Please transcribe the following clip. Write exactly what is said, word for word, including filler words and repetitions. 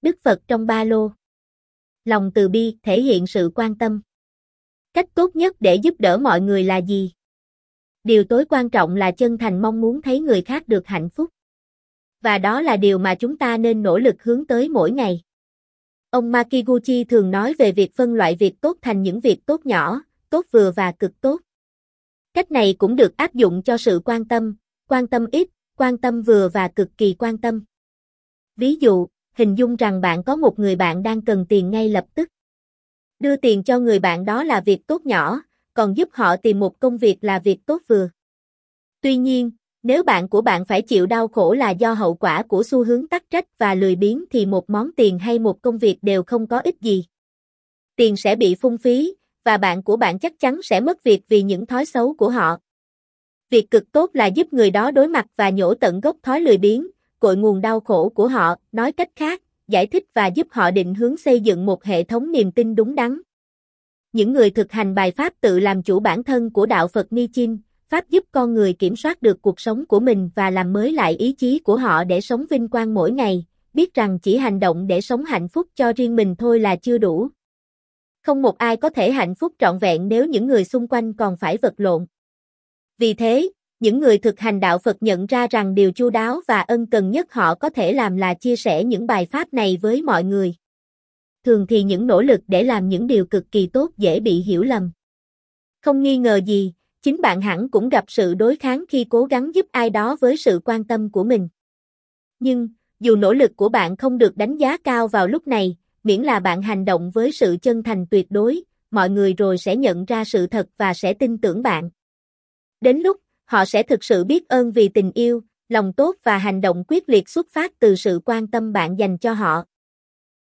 Đức Phật trong ba lô. Lòng từ bi thể hiện sự quan tâm. Cách tốt nhất để giúp đỡ mọi người là gì? Điều tối quan trọng là chân thành mong muốn thấy người khác được hạnh phúc. Và đó là điều mà chúng ta nên nỗ lực hướng tới mỗi ngày. Ông Makiguchi thường nói về việc phân loại việc tốt thành những việc tốt nhỏ, tốt vừa và cực tốt. Cách này cũng được áp dụng cho sự quan tâm, quan tâm ít, quan tâm vừa và cực kỳ quan tâm. Ví dụ, hình dung rằng bạn có một người bạn đang cần tiền ngay lập tức. Đưa tiền cho người bạn đó là việc tốt nhỏ, còn giúp họ tìm một công việc là việc tốt vừa. Tuy nhiên, nếu bạn của bạn phải chịu đau khổ là do hậu quả của xu hướng tắc trách và lười biếng thì một món tiền hay một công việc đều không có ích gì. Tiền sẽ bị phung phí, và bạn của bạn chắc chắn sẽ mất việc vì những thói xấu của họ. Việc cực tốt là giúp người đó đối mặt và nhổ tận gốc thói lười biếng, cội nguồn đau khổ của họ, nói cách khác, giải thích và giúp họ định hướng xây dựng một hệ thống niềm tin đúng đắn. Những người thực hành bài pháp tự làm chủ bản thân của đạo Phật Nichin, pháp giúp con người kiểm soát được cuộc sống của mình và làm mới lại ý chí của họ để sống vinh quang mỗi ngày, biết rằng chỉ hành động để sống hạnh phúc cho riêng mình thôi là chưa đủ. Không một ai có thể hạnh phúc trọn vẹn nếu những người xung quanh còn phải vật lộn. Vì thế, những người thực hành đạo Phật nhận ra rằng điều chu đáo và ân cần nhất họ có thể làm là chia sẻ những bài pháp này với mọi người. Thường thì những nỗ lực để làm những điều cực kỳ tốt dễ bị hiểu lầm. Không nghi ngờ gì, chính bạn hẳn cũng gặp sự đối kháng khi cố gắng giúp ai đó với sự quan tâm của mình. Nhưng, dù nỗ lực của bạn không được đánh giá cao vào lúc này, miễn là bạn hành động với sự chân thành tuyệt đối, mọi người rồi sẽ nhận ra sự thật và sẽ tin tưởng bạn. Đến lúc, họ sẽ thực sự biết ơn vì tình yêu, lòng tốt và hành động quyết liệt xuất phát từ sự quan tâm bạn dành cho họ.